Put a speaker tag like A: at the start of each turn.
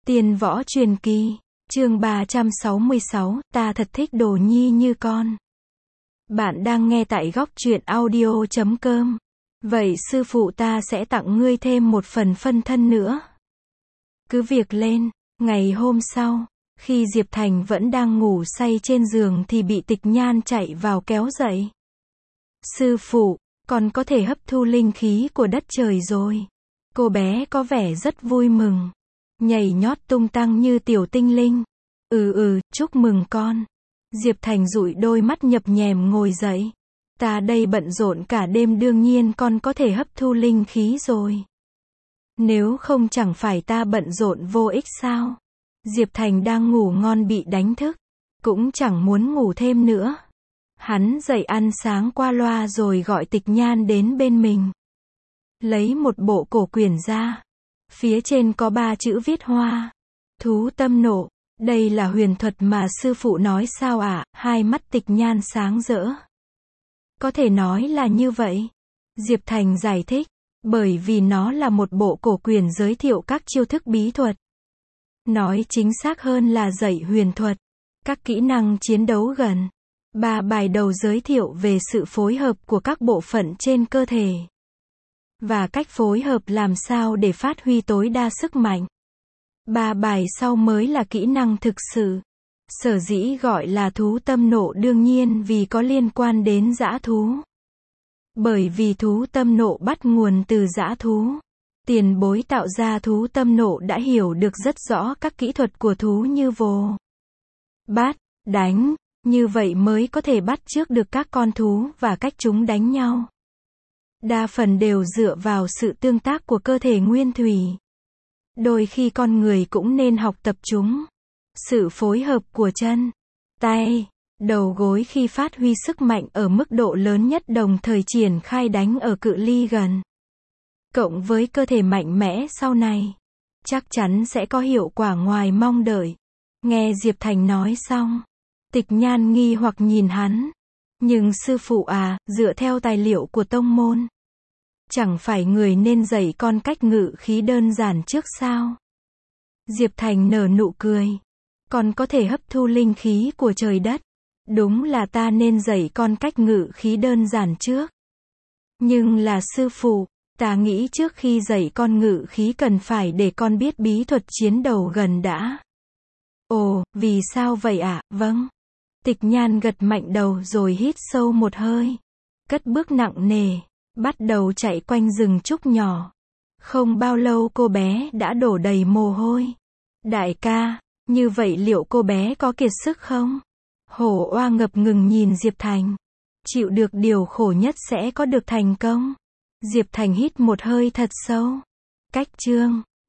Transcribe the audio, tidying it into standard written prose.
A: Tiên võ truyền kỳ, chương 366, ta thật thích đồ nhi như con. Bạn đang nghe tại góc truyện audio.com. Vậy sư phụ ta sẽ tặng ngươi thêm một phần phân thân nữa. Cứ việc lên. Ngày hôm sau, khi Diệp Thành vẫn đang ngủ say trên giường thì bị Tịch Nhan chạy vào kéo dậy. Sư phụ, con có thể hấp thu linh khí của đất trời rồi. Cô bé có vẻ rất vui mừng, nhảy nhót tung tăng như tiểu tinh linh. Chúc mừng con. Diệp Thành dụi đôi mắt nhập nhèm ngồi dậy. Ta đây bận rộn cả đêm, đương nhiên con có thể hấp thu linh khí rồi. Nếu không chẳng phải ta bận rộn vô ích sao? Diệp Thành đang ngủ ngon bị đánh thức, cũng chẳng muốn ngủ thêm nữa. Hắn dậy ăn sáng qua loa rồi gọi Tịch Nhan đến bên mình. Lấy một bộ cổ quyển ra. Phía trên có 3 chữ viết hoa. Thú tâm nộ. Đây là huyền thuật mà sư phụ nói sao ạ? Hai mắt Tịch Nhan sáng rỡ. Có thể nói là như vậy. Diệp Thành giải thích. Bởi vì nó là một bộ cổ quyển giới thiệu các chiêu thức bí thuật. Nói chính xác hơn là dạy huyền thuật. Các kỹ năng chiến đấu gần. 3 bài đầu giới thiệu về sự phối hợp của các bộ phận trên cơ thể. Và cách phối hợp làm sao để phát huy tối đa sức mạnh. 3 bài sau mới là kỹ năng thực sự. Sở dĩ gọi là thú tâm nộ đương nhiên vì có liên quan đến dã thú. Bởi vì thú tâm nộ bắt nguồn từ dã thú. Tiền bối tạo ra thú tâm nộ đã hiểu được rất rõ các kỹ thuật của thú như vồ, bắt, đánh, như vậy mới có thể bắt chước được các con thú và cách chúng đánh nhau. Đa phần đều dựa vào sự tương tác của cơ thể nguyên thủy. Đôi khi con người cũng nên học tập chúng. Sự phối hợp của chân, tay, đầu gối khi phát huy sức mạnh ở mức độ lớn nhất đồng thời triển khai đánh ở cự ly gần. Cộng với cơ thể mạnh mẽ sau này, chắc chắn sẽ có hiệu quả ngoài mong đợi. Nghe Diệp Thành nói xong, Tịch Nhan nghi hoặc nhìn hắn. Nhưng sư phụ à, dựa theo tài liệu của tông môn, chẳng phải người nên dạy con cách ngự khí đơn giản trước sao? Diệp Thành nở nụ cười. Con có thể hấp thu linh khí của trời đất. Đúng là ta nên dạy con cách ngự khí đơn giản trước. Nhưng là sư phụ, ta nghĩ trước khi dạy con ngự khí cần phải để con biết bí thuật chiến đấu gần đã. Ồ, vì sao vậy ạ? Vâng. Tịch Nhan gật mạnh đầu rồi hít sâu một hơi. Cất bước nặng nề, bắt đầu chạy quanh rừng trúc nhỏ. Không bao lâu cô bé đã đổ đầy mồ hôi. Đại ca, như vậy liệu cô bé có kiệt sức không? Hổ oa ngập ngừng nhìn Diệp Thành. Chịu được điều khổ nhất sẽ có được thành công. Diệp Thành hít một hơi thật sâu. Cách chương